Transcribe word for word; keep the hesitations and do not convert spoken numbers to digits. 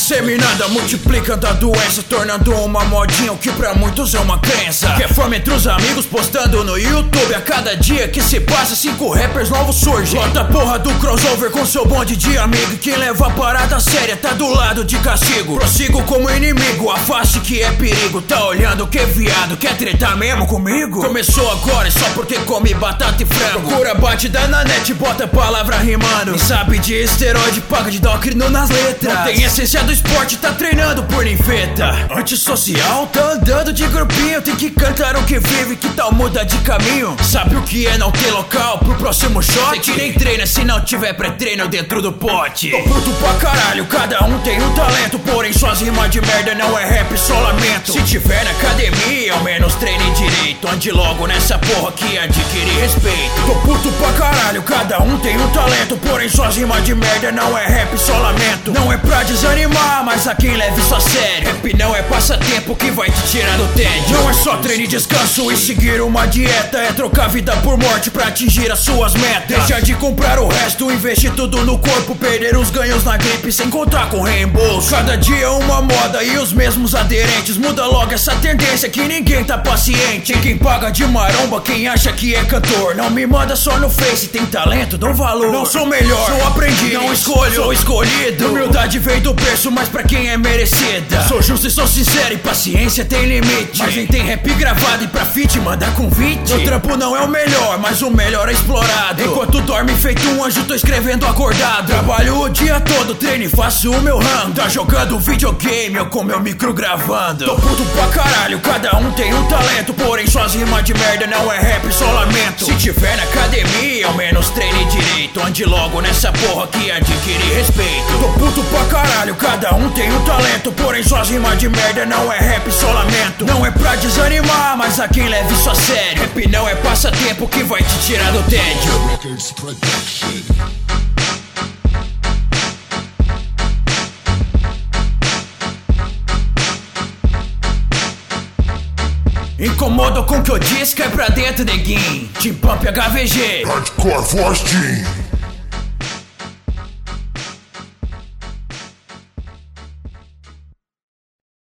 Disseminada, multiplicando a doença, tornando uma modinha o que pra muitos é uma crença. Que é forma entre os amigos, postando no YouTube. A cada dia que se passa, cinco rappers novos surgem. Lota a porra do crossover com seu bonde de amigo. Quem leva a parada séria tá do lado de castigo. Prossigo como inimigo, afaste que é perigo. Tá olhando que é viado, quer tretar mesmo comigo? Começou agora, é só porque come batata e frango. Procura batida na net, bota a palavra rimando. Nem sabe de esteroide, paga de docrino nas letras. Não tem essência do esporte, tá treinando por ninfeta. Antissocial, tá andando de grupinho. Tem que cantar o que vive, que tal muda de caminho? Sabe o que é não ter local pro próximo shot? Sei que nem treina se não tiver pré-treino dentro do pote. Tô puto pra caralho, cada um tem um talento. Porém suas rimas de merda não é rap, só lamento. Se tiver na academia, ao menos treine direito. Ande logo nessa porra que adquire respeito. Tô puto pra caralho, cada um tem um talento. Porém suas rimas de merda não é rap, só lamento. Não é pra desanimar, mas a quem leve isso a sério. Rap não é passatempo que vai te tirar do tédio. Não é só treino e descanso e seguir uma dieta. É trocar vida por morte pra atingir as suas metas. Deixa de comprar o resto, investir tudo no corpo. Perder os ganhos na gripe sem contar com reembolso. Cada dia uma moda e os mesmos aderentes. Muda logo essa tendência que ninguém tá paciente. Quem paga de maromba, quem acha que é cantor. Não me manda só no face, tem talento, dou valor. Não sou melhor, sou aprendiz, não escolho, sou escolhido. Humildade vem do preço, mas pra quem é merecida. Sou justo e sou sincero e paciência tem limite. Mas nem tem rap gravado e pra feat manda convite. O trampo não é o melhor, mas o melhor é explorado. Enquanto dorme feito um anjo, tô escrevendo acordado. Trabalho o dia todo, treino e faço o meu ramo. Tá jogando videogame, eu com meu micro gravando. Tô puto pra caralho, cada um tem um talento. Porém suas rimas de merda não é rap, só lamento. Se tiver na academia, ao menos treine direito. Ande logo nessa porra que adquire respeito. Tô puto pra caralho, cada um tem um talento. Porém suas rimas de merda não é rap, só lamento. Não é pra desanimar, mas a quem leve isso a sério. Rap não é passatempo que vai te tirar do tédio. Incomodo com o que eu disse, cai pra dentro, neguinho. Team Pump H V G Hardcore Force Team.